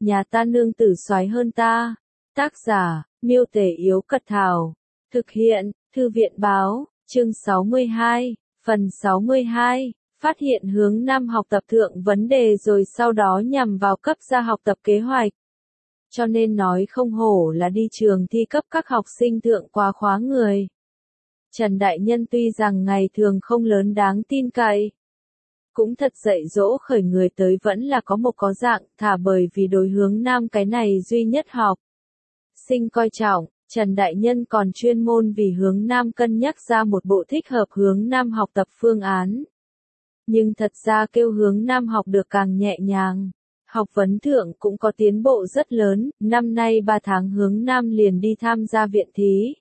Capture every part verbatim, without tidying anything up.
nhà ta nương tử soái hơn ta. Tác giả, Miêu Tể Yếu Cật Thảo. Thực hiện, Thư viện Báo, chương sáu mươi hai, phần sáu mươi hai, phát hiện hướng Nam học tập thượng vấn đề rồi sau đó nhằm vào cấp ra học tập kế hoạch. Cho nên nói không hổ là đi trường thi cấp các học sinh thượng quá khóa người. Trần Đại Nhân tuy rằng ngày thường không lớn đáng tin cậy, cũng thật dạy dỗ khởi người tới vẫn là có một có dạng, thả bởi vì đối hướng Nam cái này duy nhất học sinh coi trọng, Trần Đại Nhân còn chuyên môn vì hướng Nam cân nhắc ra một bộ thích hợp hướng Nam học tập phương án. Nhưng thật ra kêu hướng Nam học được càng nhẹ nhàng. Học vấn thượng cũng có tiến bộ rất lớn, năm nay ba tháng hướng Nam liền đi tham gia viện thí.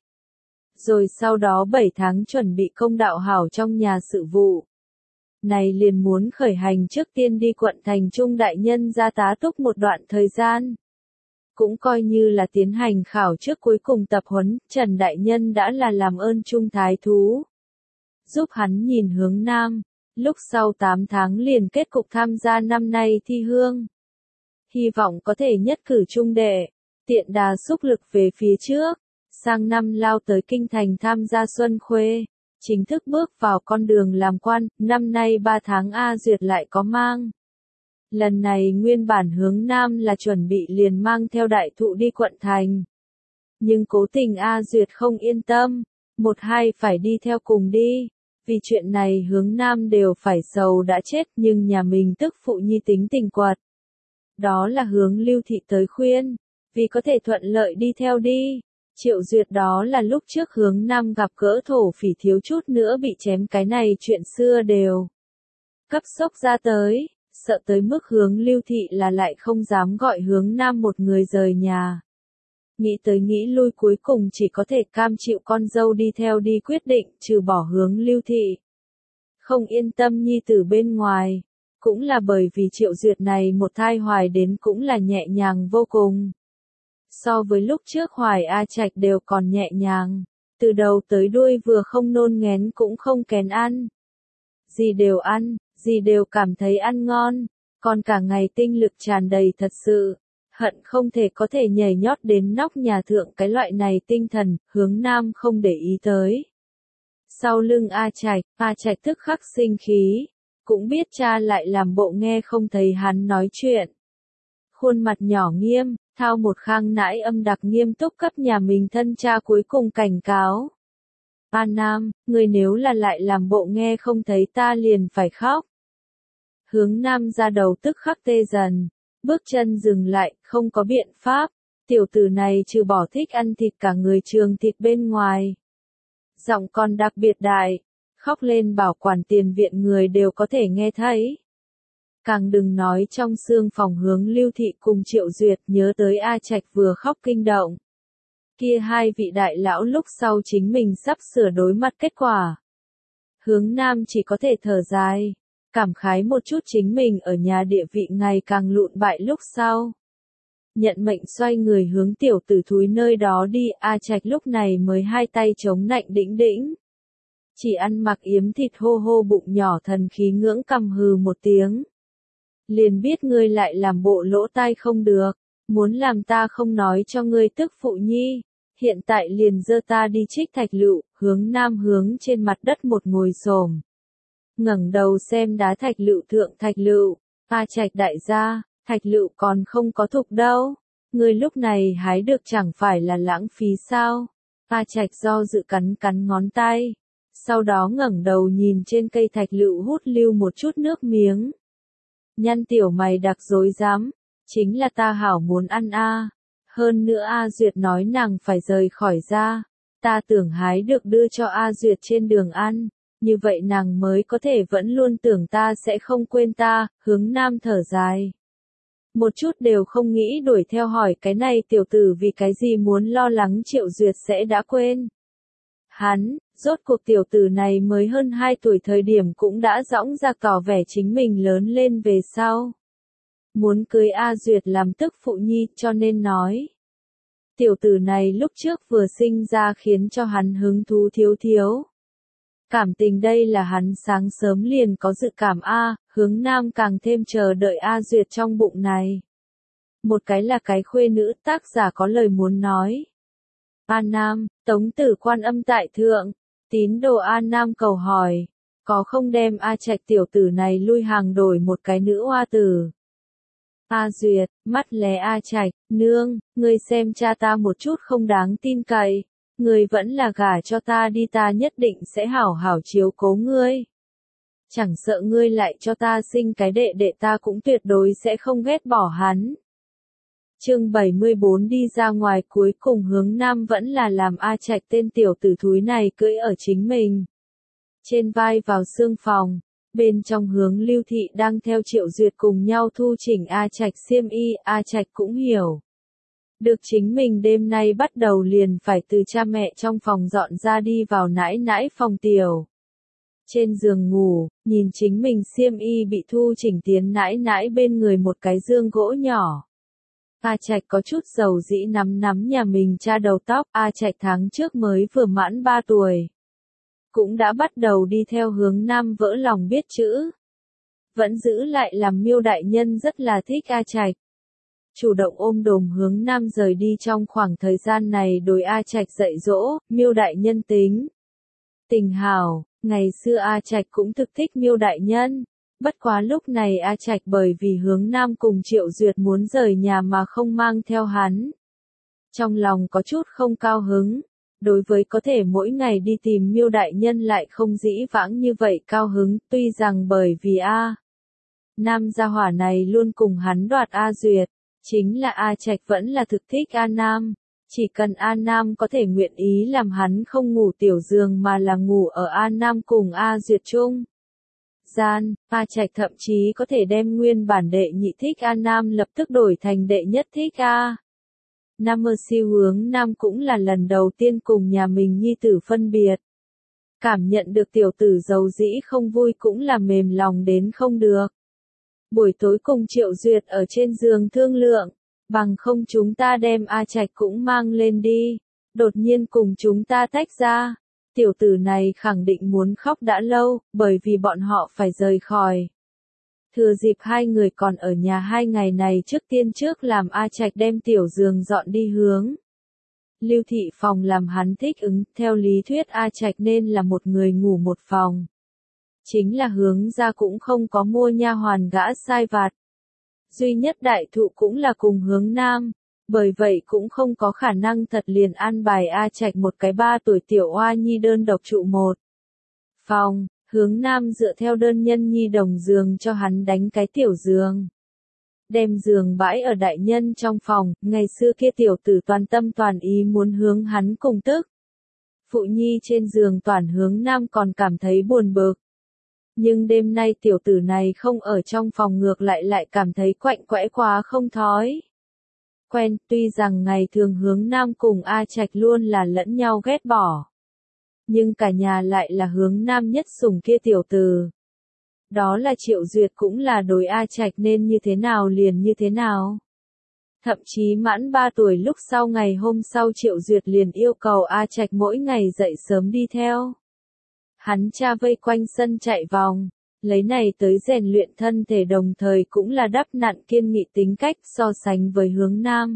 Rồi sau đó bảy tháng chuẩn bị công đạo hảo trong nhà sự vụ. Này liền muốn khởi hành trước tiên đi quận thành Trung Đại Nhân ra tá túc một đoạn thời gian. Cũng coi như là tiến hành khảo trước cuối cùng tập huấn, Trần Đại Nhân đã là làm ơn Trung Thái Thú. Giúp hắn nhìn hướng Nam, lúc sau tám tháng liền kết cục tham gia năm nay thi hương. Hy vọng có thể nhất cử trung đệ, tiện đà xúc lực về phía trước, sang năm lao tới kinh thành tham gia Xuân Khuê, chính thức bước vào con đường làm quan, năm nay ba tháng A Duyệt lại có mang. Lần này nguyên bản hướng Nam là chuẩn bị liền mang theo đại thụ đi quận thành. Nhưng cố tình A Duyệt không yên tâm, một hai phải đi theo cùng đi. Vì chuyện này hướng Nam đều phải sầu đã chết nhưng nhà mình tức phụ nhi tính tình quật. Đó là hướng Lưu Thị tới khuyên, vì có thể thuận lợi đi theo đi. Triệu Duyệt đó là lúc trước hướng Nam gặp gỡ thổ phỉ thiếu chút nữa bị chém cái này chuyện xưa đều cấp sốc ra tới, sợ tới mức hướng Lưu Thị là lại không dám gọi hướng Nam một người rời nhà. Nghĩ tới nghĩ lui cuối cùng chỉ có thể cam chịu con dâu đi theo đi quyết định trừ bỏ hướng Lưu Thị. Không yên tâm nhi tử bên ngoài, cũng là bởi vì Triệu Duyệt này một thai hoài đến cũng là nhẹ nhàng vô cùng. So với lúc trước hoài A Trạch đều còn nhẹ nhàng, từ đầu tới đuôi vừa không nôn nghén cũng không kén ăn. Gì đều ăn, gì đều cảm thấy ăn ngon, còn cả ngày tinh lực tràn đầy thật sự, hận không thể có thể nhảy nhót đến nóc nhà thượng cái loại này tinh thần, hướng Nam không để ý tới. Sau lưng A Trạch, A Trạch tức khắc sinh khí, cũng biết cha lại làm bộ nghe không thấy hắn nói chuyện. Khuôn mặt nhỏ nghiêm, thao một khang nãi âm đặc nghiêm túc cấp nhà mình thân cha cuối cùng cảnh cáo. A Nam, người nếu là lại làm bộ nghe không thấy ta liền phải khóc. Hướng Nam ra đầu tức khắc tê dần, bước chân dừng lại, không có biện pháp, tiểu tử này trừ bỏ thích ăn thịt cả người trường thịt bên ngoài. Giọng còn đặc biệt đại, khóc lên bảo quản tiền viện người đều có thể nghe thấy. Càng đừng nói trong xương phòng hướng Lưu Thị cùng Triệu Duyệt nhớ tới A Trạch vừa khóc kinh động. Kia hai vị đại lão lúc sau chính mình sắp sửa đối mặt kết quả. Hướng Nam chỉ có thể thở dài, cảm khái một chút chính mình ở nhà địa vị ngày càng lụn bại lúc sau. Nhận mệnh xoay người hướng tiểu tử thúi nơi đó đi, A Trạch lúc này mới hai tay chống nạnh đĩnh đĩnh. Chỉ ăn mặc yếm thịt hô hô bụng nhỏ thần khí ngưỡng cằm hừ một tiếng. Liền biết ngươi lại làm bộ lỗ tai không được, muốn làm ta không nói cho ngươi tức phụ nhi, hiện tại liền dơ ta đi trích thạch lựu, hướng Nam hướng trên mặt đất một ngồi xổm. Ngẩng đầu xem đá thạch lựu thượng thạch lựu, A Trạch đại gia, thạch lựu còn không có thục đâu, ngươi lúc này hái được chẳng phải là lãng phí sao? A Trạch do dự cắn cắn ngón tay, sau đó ngẩng đầu nhìn trên cây thạch lựu hút lưu một chút nước miếng. Nhăn tiểu mày đặc dối dám, chính là ta hảo muốn ăn a. Hơn nữa A Duyệt nói nàng phải rời khỏi ra, ta tưởng hái được đưa cho A Duyệt trên đường ăn, như vậy nàng mới có thể vẫn luôn tưởng ta sẽ không quên ta, hướng Nam thở dài. Một chút đều không nghĩ đuổi theo hỏi cái này tiểu tử vì cái gì muốn lo lắng Triệu Duyệt sẽ đã quên. Hắn, rốt cuộc tiểu tử này mới hơn hai tuổi thời điểm cũng đã dõng dạc tỏ vẻ chính mình lớn lên về sau. Muốn cưới A Duyệt làm tức phụ nhi cho nên nói. Tiểu tử này lúc trước vừa sinh ra khiến cho hắn hứng thú thiếu thiếu. Cảm tình đây là hắn sáng sớm liền có dự cảm A, hướng Nam càng thêm chờ đợi A Duyệt trong bụng này. một cái là cái khuê nữ. Tác giả có lời muốn nói. A Nam, Tống Tử Quan Âm tại thượng. Tín đồ A Nam cầu hỏi, có không đem A Trạch tiểu tử này lui hàng đổi một cái nữ oa tử. A Duyệt, mắt lé A Trạch, nương, ngươi xem cha ta một chút không đáng tin cậy, ngươi vẫn là gả cho ta đi, ta nhất định sẽ hảo hảo chiếu cố ngươi. Chẳng sợ ngươi lại cho ta sinh cái đệ đệ, ta cũng tuyệt đối sẽ không ghét bỏ hắn. Chương bảy mươi bốn đi ra ngoài, cuối cùng Hướng Nam vẫn là làm A Trạch tên tiểu tử thúi này cưỡi ở chính mình trên vai vào xương phòng. Bên trong Hướng Lưu Thị đang theo Triệu Duyệt cùng nhau thu chỉnh A Trạch xiêm y. A Trạch cũng hiểu được chính mình đêm nay bắt đầu liền phải từ cha mẹ trong phòng dọn ra đi vào nãi nãi phòng tiểu. Trên giường ngủ, nhìn chính mình xiêm y bị thu chỉnh tiến nãi nãi bên người một cái dương gỗ nhỏ. A Trạch có chút dầu dĩ nắm nắm nhà mình cha đầu tóc. A Trạch tháng trước mới vừa mãn ba tuổi. Cũng đã bắt đầu đi theo Hướng Nam vỡ lòng biết chữ. Vẫn giữ lại làm Miêu đại nhân rất là thích A Trạch. Chủ động ôm đồm Hướng Nam rời đi. Trong khoảng thời gian này đối A Trạch dạy dỗ, Miêu đại nhân tính tình hảo, ngày xưa A Trạch cũng thực thích Miêu đại nhân. Bất quá lúc này A Trạch bởi vì Hướng Nam cùng Triệu Duyệt muốn rời nhà mà không mang theo hắn. Trong lòng có chút không cao hứng. Đối với có thể mỗi ngày đi tìm Miêu đại nhân lại không dĩ vãng như vậy cao hứng, tuy rằng bởi vì A Nam gia hỏa này luôn cùng hắn đoạt A Duyệt, chính là A Trạch vẫn là thực thích A Nam. Chỉ cần A Nam có thể nguyện ý làm hắn không ngủ tiểu giường mà là ngủ ở A Nam cùng A Duyệt chung gian, A Trạch thậm chí có thể đem nguyên bản đệ nhị thích A Nam lập tức đổi thành đệ nhất thích A Nam. Mơ siêu Hướng Nam cũng là lần đầu tiên cùng nhà mình nhi tử phân biệt. Cảm nhận được tiểu tử dầu dĩ không vui cũng là mềm lòng đến không được. Buổi tối cùng Triệu Duyệt ở trên giường thương lượng, bằng không chúng ta đem A Trạch cũng mang lên đi, đột nhiên cùng chúng ta tách ra. Tiểu tử này khẳng định muốn khóc đã lâu, bởi vì bọn họ phải rời khỏi. Thừa dịp hai người còn ở nhà hai ngày này, trước tiên trước làm A Trạch đem tiểu giường dọn đi Hướng Lưu Thị phòng làm hắn thích ứng. Theo lý thuyết A Trạch nên là một người ngủ một phòng. Chính là Hướng ra cũng không có mua nha hoàn gã sai vặt. Duy nhất đại thụ cũng là cùng Hướng Nam. Bởi vậy cũng không có khả năng thật liền an bài A Trạch một cái ba tuổi tiểu oa nhi đơn độc trụ một phòng. Hướng Nam dựa theo đơn nhân nhi đồng giường cho hắn đánh cái tiểu giường. Đem giường bãi ở đại nhân trong phòng, ngày xưa kia tiểu tử toàn tâm toàn ý muốn hướng hắn cùng tức. Phụ nhi trên giường toàn Hướng Nam còn cảm thấy buồn bực. Nhưng đêm nay tiểu tử này không ở trong phòng ngược lại lại cảm thấy quạnh quẽ quá không thói quen. Tuy rằng ngày thường Hướng Nam cùng A Trạch luôn là lẫn nhau ghét bỏ. Nhưng cả nhà lại là Hướng Nam nhất sủng kia tiểu tử. Đó là Triệu Duyệt cũng là đối A Trạch nên như thế nào liền như thế nào. Thậm chí mãn ba tuổi lúc sau ngày hôm sau Triệu Duyệt liền yêu cầu A Trạch mỗi ngày dậy sớm đi theo hắn cha vây quanh sân chạy vòng, lấy này tới rèn luyện thân thể, đồng thời cũng là đắp nặn kiên nghị tính cách. So sánh với Hướng Nam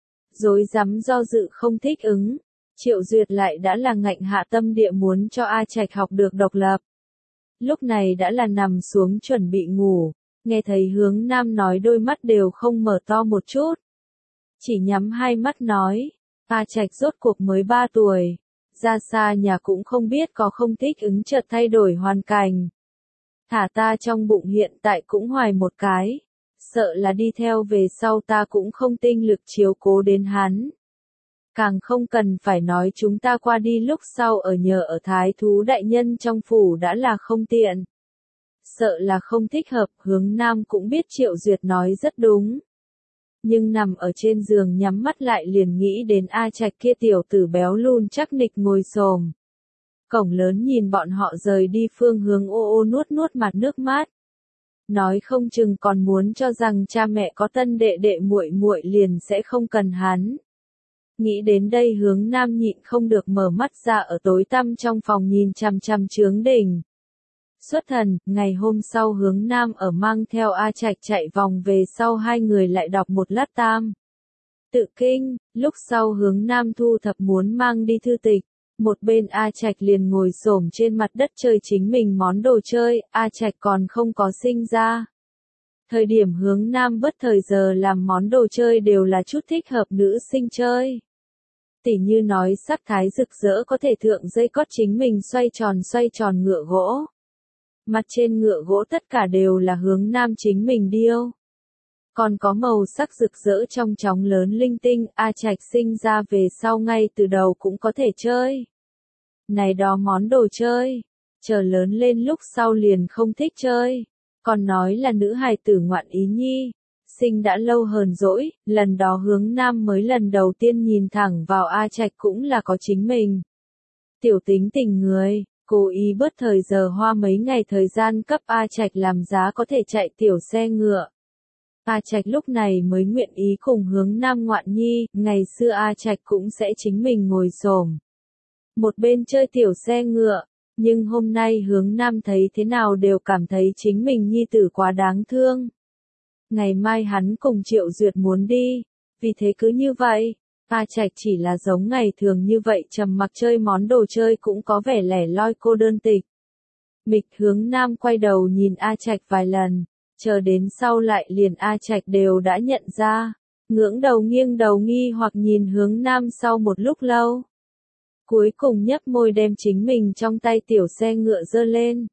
rối rắm do dự không thích ứng, Triệu Duyệt lại đã là ngạnh hạ tâm địa muốn cho A Trạch học được độc lập. Lúc này đã là nằm xuống chuẩn bị ngủ, nghe thấy Hướng Nam nói đôi mắt đều không mở to một chút. Chỉ nhắm hai mắt nói, A Trạch rốt cuộc mới ba tuổi, ra xa nhà cũng không biết có không thích ứng, chợt thay đổi hoàn cảnh. Thả ta trong bụng hiện tại cũng hoài một cái, sợ là đi theo về sau ta cũng không tinh lực chiếu cố đến hắn. Càng không cần phải nói chúng ta qua đi lúc sau ở nhờ ở thái thú đại nhân trong phủ đã là không tiện. Sợ là không thích hợp. Hướng Nam cũng biết Triệu Duyệt nói rất đúng. Nhưng nằm ở trên giường nhắm mắt lại liền nghĩ đến A Trạch kia tiểu tử béo lùn chắc nịch ngồi xổm cổng lớn nhìn bọn họ rời đi phương hướng, ô ô nuốt nuốt mặt nước mắt. Nói không chừng còn muốn cho rằng cha mẹ có tân đệ đệ muội muội liền sẽ không cần hắn. Nghĩ đến đây Hướng Nam nhịn không được mở mắt ra, ở tối tăm trong phòng nhìn chằm chằm Chướng Đình. Xuất thần, ngày hôm sau Hướng Nam ở mang theo A Trạch chạy vòng về sau hai người lại đọc một lát tam. Tự kinh, lúc sau Hướng Nam thu thập muốn mang đi thư tịch. Một bên A Trạch liền ngồi xổm trên mặt đất chơi chính mình món đồ chơi, A Trạch còn không có sinh ra. Thời điểm Hướng Nam bất thời giờ làm món đồ chơi đều là chút thích hợp nữ sinh chơi. Tỉ như nói sắc thái rực rỡ có thể thượng dây cót chính mình xoay tròn xoay tròn ngựa gỗ. Mặt trên ngựa gỗ tất cả đều là Hướng Nam chính mình điêu. Còn có màu sắc rực rỡ trong chóng lớn linh tinh, A Trạch sinh ra về sau ngay từ đầu cũng có thể chơi. Này đó món đồ chơi, chờ lớn lên lúc sau liền không thích chơi. Còn nói là nữ hài tử ngoạn ý nhi, sinh đã lâu hờn dỗi, lần đó Hướng Nam mới lần đầu tiên nhìn thẳng vào A Trạch cũng là có chính mình. Tiểu tính tình người, cố ý bớt thời giờ hoa mấy ngày thời gian cấp A Trạch làm giá có thể chạy tiểu xe ngựa. A Trạch lúc này mới nguyện ý cùng Hướng Nam ngoạn nhi, ngày xưa A Trạch cũng sẽ chính mình ngồi xổm một bên chơi tiểu xe ngựa, nhưng hôm nay Hướng Nam thấy thế nào đều cảm thấy chính mình nhi tử quá đáng thương. Ngày mai hắn cùng Triệu Duyệt muốn đi, vì thế cứ như vậy, A Trạch chỉ là giống ngày thường như vậy trầm mặc chơi món đồ chơi cũng có vẻ lẻ loi cô đơn tịch. Mịch Hướng Nam quay đầu nhìn A Trạch vài lần, chờ đến sau lại liền A Trạch đều đã nhận ra, ngưỡng đầu nghiêng đầu nghi hoặc nhìn Hướng Nam sau một lúc lâu. Cuối cùng nhấp môi đem chính mình trong tay tiểu xe ngựa giơ lên.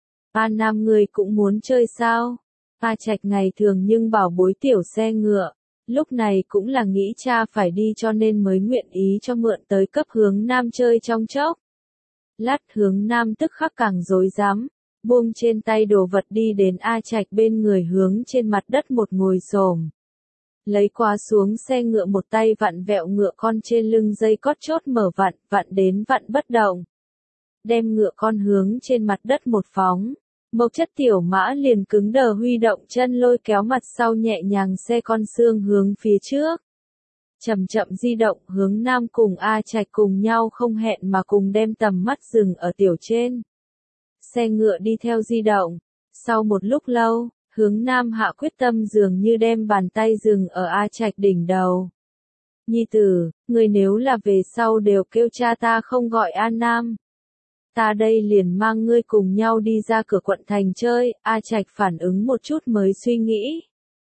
A Nam người cũng muốn chơi sao? A Trạch ngày thường nhưng bảo bối tiểu xe ngựa, lúc này cũng là nghĩ cha phải đi cho nên mới nguyện ý cho mượn tới cấp Hướng Nam chơi trong chốc. Lát Hướng Nam tức khắc càng rối rắm, buông trên tay đồ vật đi đến A Trạch bên người hướng trên mặt đất một ngồi xổm. Lấy qua xuống xe ngựa một tay vặn vẹo ngựa con trên lưng dây cót chốt mở vặn, vặn đến vặn bất động. Đem ngựa con hướng trên mặt đất một phóng, mộc chất tiểu mã liền cứng đờ huy động chân lôi kéo mặt sau nhẹ nhàng xe con xương hướng phía trước. Chậm chậm di động Hướng Nam cùng A Trạch cùng nhau không hẹn mà cùng đem tầm mắt dừng ở tiểu trên. Xe ngựa đi theo di động, sau một lúc lâu, Hướng Nam hạ quyết tâm dường như đem bàn tay dừng ở A Trạch đỉnh đầu. Nhi tử, người nếu là về sau đều kêu cha ta không gọi A Nam. Ta đây liền mang ngươi cùng nhau đi ra cửa quận thành chơi, A Trạch phản ứng một chút mới suy nghĩ.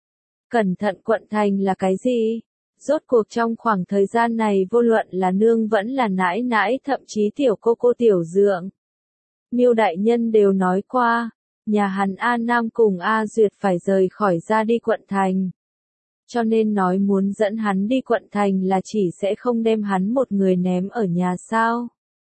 Cẩn thận quận thành là cái gì? Rốt cuộc trong khoảng thời gian này vô luận là nương vẫn là nãi nãi thậm chí tiểu cô cô tiểu dượng. Miêu đại nhân đều nói qua, nhà hắn A Nam cùng A Duyệt phải rời khỏi ra đi quận thành. Cho nên nói muốn dẫn hắn đi quận thành là chỉ sẽ không đem hắn một người ném ở nhà sao.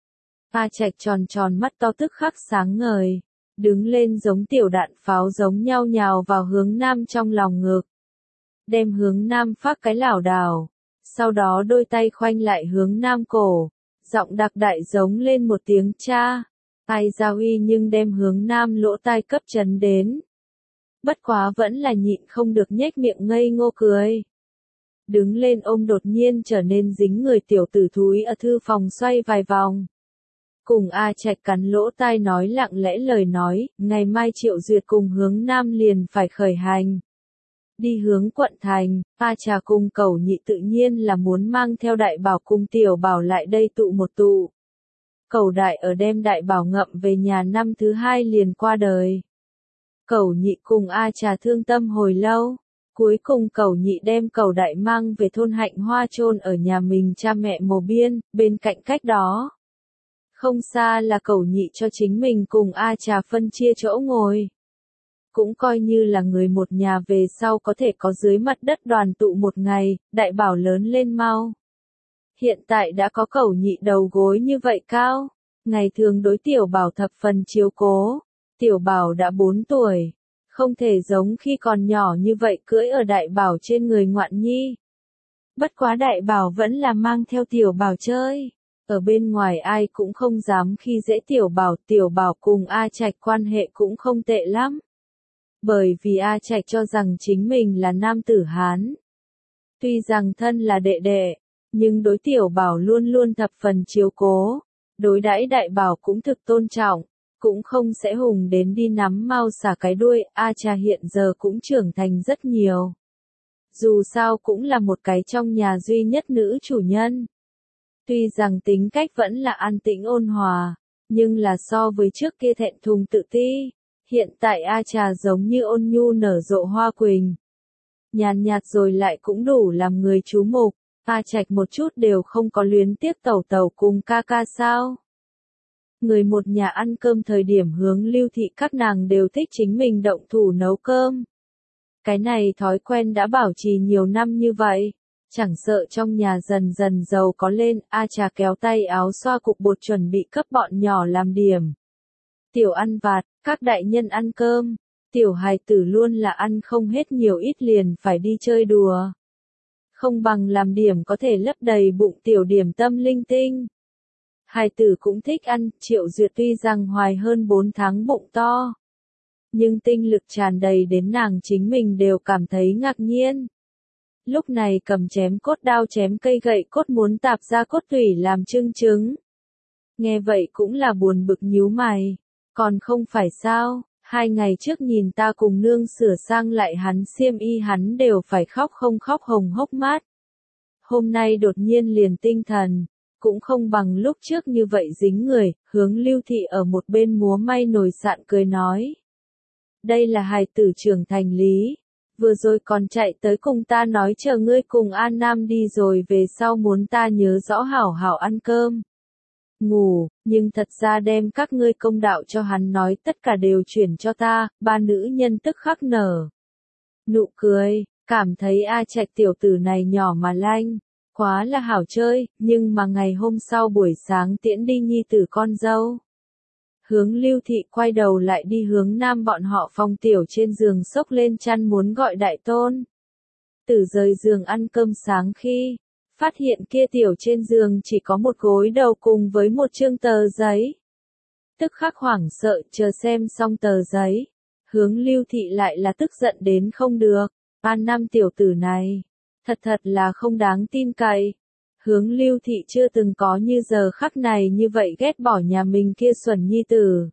A Trạch tròn tròn mắt to tức khắc sáng ngời, đứng lên giống tiểu đạn pháo giống nhau nhào vào Hướng Nam trong lòng ngực. Đem Hướng Nam phát cái lảo đảo, sau đó đôi tay khoanh lại Hướng Nam cổ, giọng đặc đại giống lên một tiếng cha. Ai giao uy nhưng đem Hướng Nam lỗ tai cấp chấn đến. Bất quá vẫn là nhịn không được nhếch miệng ngây ngô cười. Đứng lên ôm đột nhiên trở nên dính người tiểu tử thúi ở thư phòng xoay vài vòng. Cùng A Trạch cắn lỗ tai nói lặng lẽ lời nói, ngày mai Triệu Duyệt cùng Hướng Nam liền phải khởi hành. Đi hướng quận thành, A Trà cùng Cẩu Nhị tự nhiên là muốn mang theo Đại Bảo cùng Tiểu Bảo lại đây tụ một tụ. Cẩu Đại ở đem Đại Bảo ngậm về nhà năm thứ hai liền qua đời. Cẩu Nhị cùng A Trà thương tâm hồi lâu, cuối cùng Cẩu Nhị đem Cẩu Đại mang về thôn Hạnh Hoa chôn ở nhà mình cha mẹ mồ biên, bên cạnh cách đó. Không xa là Cẩu Nhị cho chính mình cùng A Trà phân chia chỗ ngồi. Cũng coi như là người một nhà về sau có thể có dưới mặt đất đoàn tụ một ngày, Đại Bảo lớn lên mau. Hiện tại đã có Cẩu Nhị đầu gối như vậy cao, ngày thường đối Tiểu Bảo thập phần chiếu cố. Tiểu Bảo đã bốn tuổi, không thể giống khi còn nhỏ như vậy cưỡi ở Đại Bảo trên người ngoạn nhi. Bất quá Đại Bảo vẫn là mang theo Tiểu Bảo chơi. Ở bên ngoài ai cũng không dám khi dễ Tiểu Bảo, Tiểu Bảo cùng A Trạch quan hệ cũng không tệ lắm. Bởi vì A Trạch cho rằng chính mình là nam tử Hán. Tuy rằng thân là đệ đệ, nhưng đối Tiểu Bảo luôn luôn thập phần chiếu cố, đối đãi Đại Bảo cũng thực tôn trọng. cũng không sẽ hùng đến đi nắm mau xả cái đuôi, A Trà hiện giờ cũng trưởng thành rất nhiều. Dù sao cũng là một cái trong nhà duy nhất nữ chủ nhân. Tuy rằng tính cách vẫn là an tĩnh ôn hòa, nhưng là so với trước kia thẹn thùng tự ti, hiện tại A Trà giống như ôn nhu nở rộ hoa quỳnh. Nhàn nhạt rồi lại cũng đủ làm người chú mục, A Trạch một chút đều không có luyến tiếc tẩu tẩu cùng ca ca sao. Người một nhà ăn cơm thời điểm Hướng Lưu thị các nàng đều thích chính mình động thủ nấu cơm. Cái này thói quen đã bảo trì nhiều năm như vậy, chẳng sợ trong nhà dần dần giàu có lên, A Trà kéo tay áo xoa cục bột chuẩn bị cấp bọn nhỏ làm điểm. Tiểu ăn vặt, các đại nhân ăn cơm, tiểu hài tử luôn là ăn không hết nhiều ít liền phải đi chơi đùa. Không bằng làm điểm có thể lấp đầy bụng tiểu điểm tâm linh tinh. Hài tử cũng thích ăn, Triệu Duyệt tuy rằng hoài hơn bốn tháng bụng to, nhưng tinh lực tràn đầy đến nàng chính mình đều cảm thấy ngạc nhiên. Lúc này cầm chém cốt đao chém cây gậy cốt muốn tạp ra cốt tủy làm trưng trứng. Nghe vậy cũng là buồn bực nhíu mày, còn không phải sao, hai ngày trước nhìn ta cùng nương sửa sang lại hắn xiêm y hắn đều phải khóc không khóc hồng hốc mắt. Hôm nay đột nhiên liền tinh thần, cũng không bằng lúc trước như vậy dính người, Hướng Lưu thị ở một bên múa may nổi sạn cười nói. Đây là hài tử trưởng thành lý, vừa rồi còn chạy tới cùng ta nói chờ ngươi cùng An Nam đi rồi về sau muốn ta nhớ rõ hảo hảo ăn cơm. Ngủ, nhưng thật ra đem các ngươi công đạo cho hắn nói tất cả đều chuyển cho ta, ba nữ nhân tức khắc nở. Nụ cười, cảm thấy A Trạch tiểu tử này nhỏ mà lanh, quá là hảo chơi, nhưng mà ngày hôm sau buổi sáng tiễn đi nhi tử con dâu. Hướng Lưu thị quay đầu lại đi hướng nam bọn họ phòng tiểu trên giường xốc lên chăn muốn gọi đại tôn. Tử rời giường ăn cơm sáng khi, phát hiện kia tiểu trên giường chỉ có một gối đầu cùng với một chương tờ giấy. Tức khắc hoảng sợ chờ xem xong tờ giấy. Hướng Lưu thị lại là tức giận đến không được. An Nam tiểu tử này, thật thật là không đáng tin cậy. Hướng Lưu thị chưa từng có như giờ khắc này như vậy ghét bỏ nhà mình kia xuẩn nhi tử.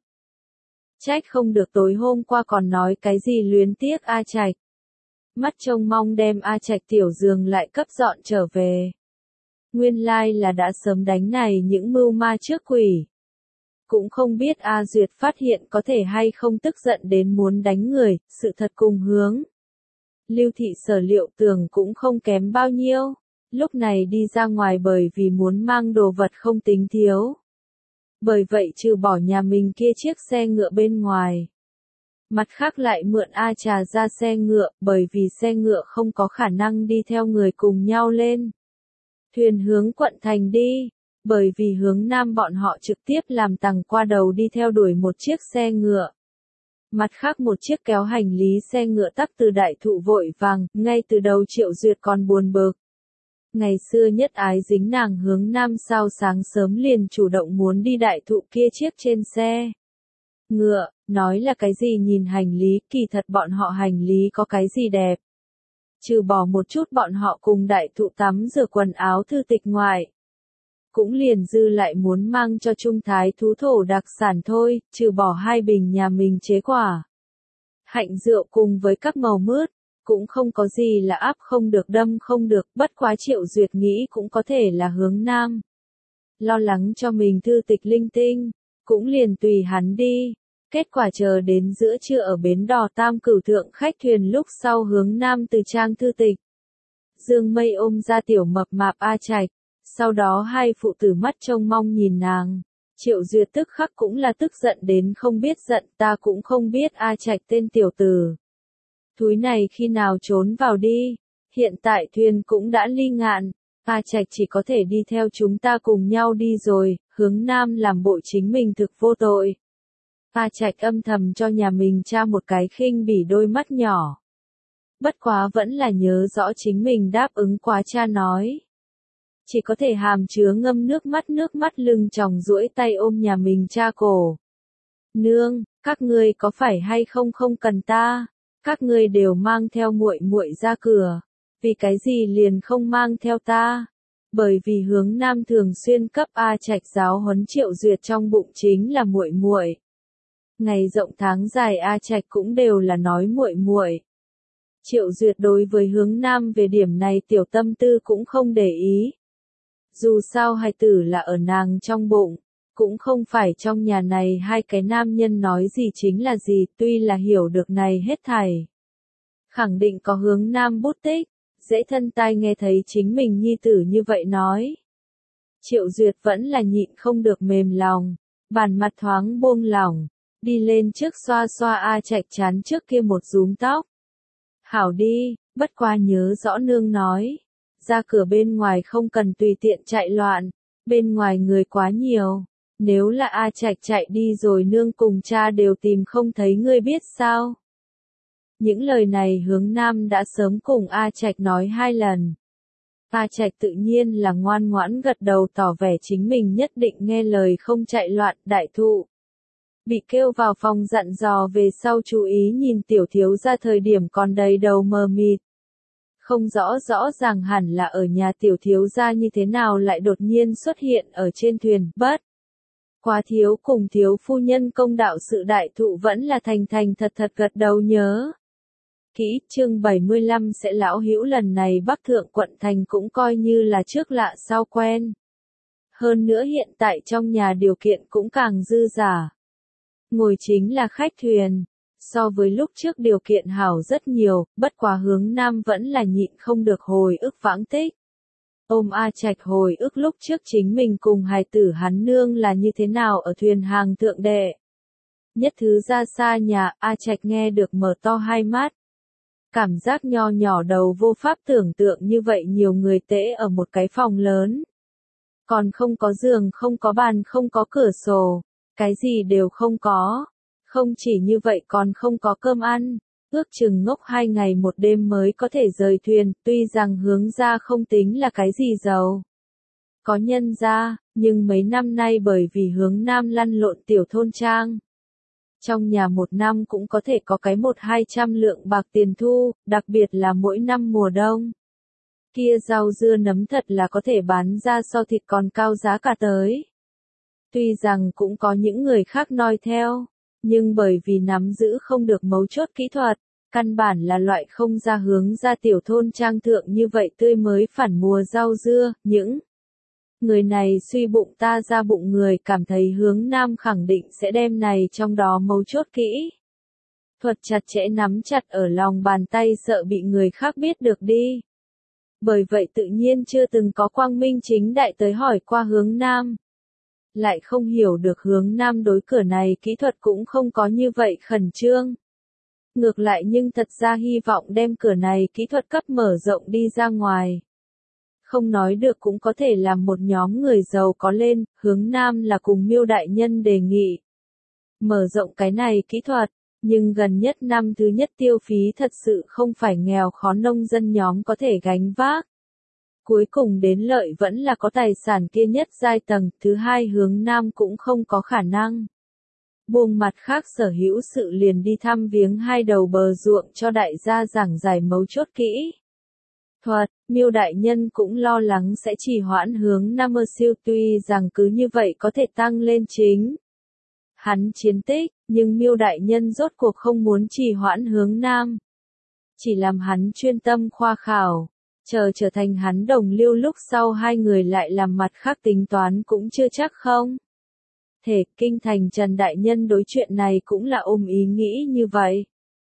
Trách không được tối hôm qua còn nói cái gì luyến tiếc A Trạch. Mắt trông mong đem A Trạch tiểu giường lại cấp dọn trở về. Nguyên lai là đã sớm đánh này những mưu ma trước quỷ. Cũng không biết A Duyệt phát hiện có thể hay không tức giận đến muốn đánh người, sự thật cùng Hướng Lưu thị sở liệu tưởng cũng không kém bao nhiêu. Lúc này đi ra ngoài bởi vì muốn mang đồ vật không tính thiếu. Bởi vậy trừ bỏ nhà mình kia chiếc xe ngựa bên ngoài. Mặt khác lại mượn A Trà ra xe ngựa, bởi vì xe ngựa không có khả năng đi theo người cùng nhau lên. Thuyền hướng quận thành đi, bởi vì hướng nam bọn họ trực tiếp làm tầng qua đầu đi theo đuổi một chiếc xe ngựa. Mặt khác một chiếc kéo hành lý xe ngựa tắc từ đại thụ vội vàng, ngay từ đầu Triệu Duyệt còn buồn bực. Ngày xưa nhất ái dính nàng hướng nam sao sáng sớm liền chủ động muốn đi đại thụ kia chiếc trên xe ngựa, nói là cái gì nhìn hành lý, kỳ thật bọn họ hành lý có cái gì đẹp. Trừ bỏ một chút bọn họ cùng đại thụ tắm rửa quần áo thư tịch ngoại. Cũng liền dư lại muốn mang cho trung thái thú thổ đặc sản thôi, trừ bỏ hai bình nhà mình chế quả. Hạnh rượu cùng với các màu mướt. Cũng không có gì là áp không được đâm không được, bất quá Triệu Duyệt nghĩ cũng có thể là hướng nam. Lo lắng cho mình thư tịch linh tinh, cũng liền tùy hắn đi. Kết quả chờ đến giữa trưa ở bến đò Tam Cửu thượng khách thuyền lúc sau hướng nam từ trang thư tịch. Dương Mây ôm ra tiểu mập mạp A Trạch, sau đó hai phụ tử mắt trông mong nhìn nàng. Triệu Duyệt tức khắc cũng là tức giận đến không biết giận, ta cũng không biết A Trạch tên tiểu tử. Thúi này khi nào trốn vào đi, hiện tại thuyền cũng đã ly ngạn, A Trạch chỉ có thể đi theo chúng ta cùng nhau đi rồi, hướng nam làm bộ chính mình thực vô tội. A Trạch âm thầm cho nhà mình cha một cái khinh bỉ đôi mắt nhỏ. Bất quá vẫn là nhớ rõ chính mình đáp ứng quá cha nói. Chỉ có thể hàm chứa ngâm nước mắt nước mắt lưng tròng duỗi tay ôm nhà mình cha cổ. Nương, các ngươi có phải hay không không cần ta? Các ngươi đều mang theo muội muội ra cửa, vì cái gì liền không mang theo ta? Bởi vì hướng nam thường xuyên cấp A Trạch giáo huấn Triệu Duyệt trong bụng chính là muội muội. Ngày rộng tháng dài A Trạch cũng đều là nói muội muội. Triệu Duyệt đối với Hướng Nam về điểm này tiểu tâm tư cũng không để ý. Dù sao hài tử là ở nàng trong bụng, cũng không phải trong nhà này hai cái nam nhân nói gì chính là gì, tuy là hiểu được này hết thảy. Khẳng định có Hướng Nam bút tích, dễ thân tai nghe thấy chính mình nhi tử như vậy nói. Triệu Duyệt vẫn là nhịn không được mềm lòng, bàn mặt thoáng buông lỏng, đi lên trước xoa xoa A Trạch chán trước kia một rúm tóc. Hảo đi, bất qua nhớ rõ nương nói, ra cửa bên ngoài không cần tùy tiện chạy loạn, bên ngoài người quá nhiều, nếu là A Trạch chạy đi rồi nương cùng cha đều tìm không thấy ngươi biết sao. Những lời này Hướng Nam đã sớm cùng A Trạch nói hai lần. A Trạch tự nhiên là ngoan ngoãn gật đầu tỏ vẻ chính mình nhất định nghe lời không chạy loạn. Đại thụ bị kêu vào phòng dặn dò về sau chú ý nhìn tiểu thiếu ra thời điểm còn đầy đầu mờ mịt. Không rõ rõ ràng hẳn là ở nhà tiểu thiếu ra như thế nào lại đột nhiên xuất hiện ở trên thuyền, bất. Quá thiếu cùng thiếu phu nhân công đạo sự đại thụ vẫn là thành thành thật thật gật đầu nhớ. Kỹ chương bảy mươi lăm sẽ lão hữu lần này Bắc Thượng quận thành cũng coi như là trước lạ sau quen. Hơn nữa hiện tại trong nhà điều kiện cũng càng dư giả. Ngồi chính là khách thuyền, so với lúc trước điều kiện hảo rất nhiều, bất quá Hướng Nam vẫn là nhịn không được hồi ức vãng tích. Ôm A Trạch hồi ức lúc trước chính mình cùng hài tử hắn nương là như thế nào ở thuyền hàng thượng đệ. Nhất thứ ra xa nhà, A Trạch nghe được mở to hai mắt. Cảm giác nho nhỏ đầu vô pháp tưởng tượng như vậy nhiều người tễ ở một cái phòng lớn. Còn không có giường, không có bàn, không có cửa sổ, cái gì đều không có. Không chỉ như vậy còn không có cơm ăn, ước chừng ngốc hai ngày một đêm mới có thể rời thuyền, tuy rằng Hướng ra không tính là cái gì giàu. Có nhân ra, nhưng mấy năm nay bởi vì Hướng Nam lăn lộn tiểu thôn trang. Trong nhà một năm cũng có thể có cái một hai trăm lượng bạc tiền thu, đặc biệt là mỗi năm mùa đông. Kia rau dưa nấm thật là có thể bán ra so thịt còn cao giá cả tới. Tuy rằng cũng có những người khác noi theo, nhưng bởi vì nắm giữ không được mấu chốt kỹ thuật, căn bản là loại không ra Hướng ra tiểu thôn trang thượng như vậy tươi mới phản mùa rau dưa, những người này suy bụng ta ra bụng người cảm thấy Hướng Nam khẳng định sẽ đem này trong đó mấu chốt kỹ. Thuật chặt chẽ nắm chặt ở lòng bàn tay sợ bị người khác biết được đi. Bởi vậy tự nhiên chưa từng có quang minh chính đại tới hỏi qua Hướng Nam. Lại không hiểu được Hướng Nam đối cửa này kỹ thuật cũng không có như vậy khẩn trương. Ngược lại nhưng thật ra hy vọng đem cửa này kỹ thuật cấp mở rộng đi ra ngoài. Không nói được cũng có thể làm một nhóm người giàu có lên, Hướng Nam là cùng Miêu đại nhân đề nghị. Mở rộng cái này kỹ thuật, nhưng gần nhất năm thứ nhất tiêu phí thật sự không phải nghèo khó nông dân nhóm có thể gánh vác. Cuối cùng đến lợi vẫn là có tài sản kia nhất giai tầng, thứ hai Hướng Nam cũng không có khả năng. Buông mặt khác sở hữu sự liền đi thăm viếng hai đầu bờ ruộng cho đại gia giảng giải mấu chốt kỹ thuật, Miêu đại nhân cũng lo lắng sẽ trì hoãn Hướng Nam ở siêu tuy rằng cứ như vậy có thể tăng lên chính. Hắn chiến tích, nhưng Miêu đại nhân rốt cuộc không muốn trì hoãn Hướng Nam. Chỉ làm hắn chuyên tâm khoa khảo, chờ trở thành hắn đồng liêu lúc sau hai người lại làm mặt khác tính toán cũng chưa chắc không. Thể kinh thành Trần đại nhân đối chuyện này cũng là ôm ý nghĩ như vậy.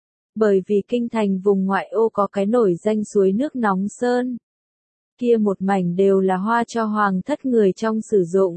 Bởi vì kinh thành vùng ngoại ô có cái nổi danh suối nước nóng sơn. Kia một mảnh đều là hoa cho hoàng thất người trong sử dụng.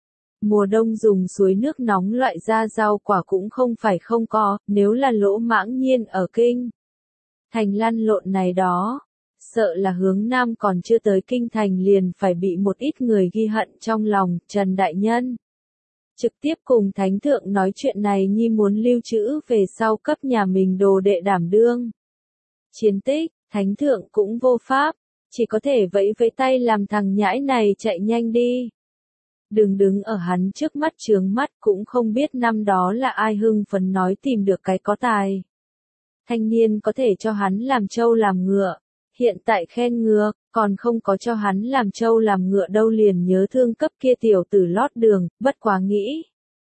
Mùa đông dùng suối nước nóng loại ra rau quả cũng không phải không có, nếu là Lỗ Mãng Nhiên ở kinh thành lăn lộn này đó, sợ là Hướng Nam còn chưa tới kinh thành liền phải bị một ít người ghi hận trong lòng. Trần đại nhân trực tiếp cùng thánh thượng nói chuyện này nhi muốn lưu trữ về sau cấp nhà mình đồ đệ đảm đương. Chiến tích, thánh thượng cũng vô pháp, chỉ có thể vẫy vẫy tay làm thằng nhãi này chạy nhanh đi. Đừng đứng ở hắn trước mắt chướng mắt cũng không biết năm đó là ai hưng phấn nói tìm được cái có tài. Thanh niên có thể cho hắn làm trâu làm ngựa, hiện tại khen ngược, còn không có cho hắn làm trâu làm ngựa đâu liền nhớ thương cấp kia tiểu tử lót đường, bất quá nghĩ.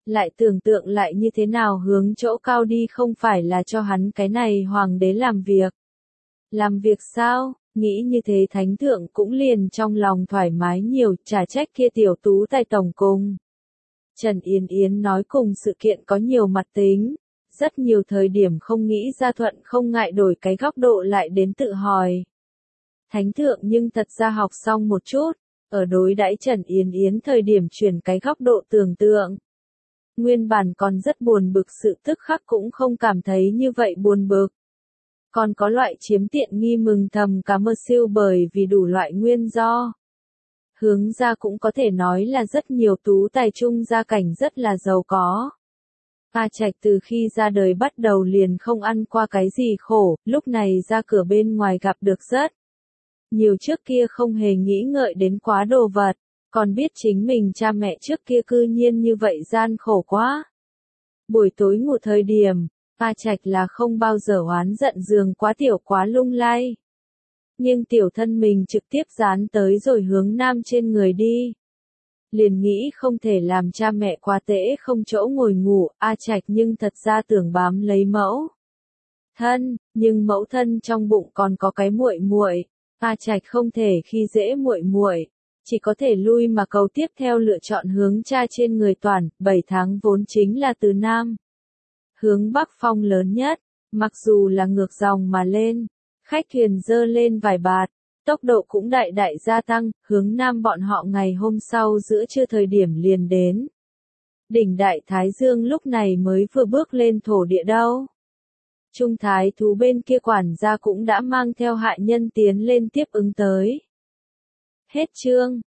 Lại tưởng tượng lại như thế nào hướng chỗ cao đi không phải là cho hắn cái này hoàng đế làm việc. Làm việc sao? Nghĩ như thế thánh thượng cũng liền trong lòng thoải mái nhiều, chả trách kia tiểu tú tài tổng cùng. Trần Yến Yến nói cùng sự kiện có nhiều mặt tính, rất nhiều thời điểm không nghĩ ra thuận không ngại đổi cái góc độ lại đến tự hỏi. Thánh thượng nhưng thật ra học xong một chút, ở đối đãi Trần Yến Yến thời điểm chuyển cái góc độ tưởng tượng. Nguyên bản còn rất buồn bực sự tức khắc cũng không cảm thấy như vậy buồn bực. Còn có loại chiếm tiện nghi mừng thầm cả mơ siêu bởi vì đủ loại nguyên do. Hướng ra cũng có thể nói là rất nhiều tú tài trung gia cảnh rất là giàu có. A Trạch từ khi ra đời bắt đầu liền không ăn qua cái gì khổ, lúc này ra cửa bên ngoài gặp được rất nhiều trước kia không hề nghĩ ngợi đến quá đồ vật, còn biết chính mình cha mẹ trước kia cư nhiên như vậy gian khổ quá. Buổi tối ngủ thời điểm, A Trạch là không bao giờ oán giận giường quá tiểu quá lung lay. Nhưng tiểu thân mình trực tiếp dán tới rồi hướng nam trên người đi. Liền nghĩ không thể làm cha mẹ quá tễ không chỗ ngồi ngủ, A Trạch nhưng thật ra tưởng bám lấy mẫu thân, nhưng mẫu thân trong bụng còn có cái muội muội, A Trạch không thể khi dễ muội muội, chỉ có thể lui mà cầu tiếp theo lựa chọn hướng cha trên người toàn, bảy tháng vốn chính là từ nam hướng bắc phong lớn nhất, mặc dù là ngược dòng mà lên, khách thuyền dơ lên vài bạt, tốc độ cũng đại đại gia tăng, hướng nam bọn họ ngày hôm sau giữa trưa thời điểm liền đến. Đỉnh Đại Thái Dương lúc này mới vừa bước lên thổ địa đâu. Trung thái thú bên kia quản gia cũng đã mang theo hạ nhân tiến lên tiếp ứng tới. Hết chương.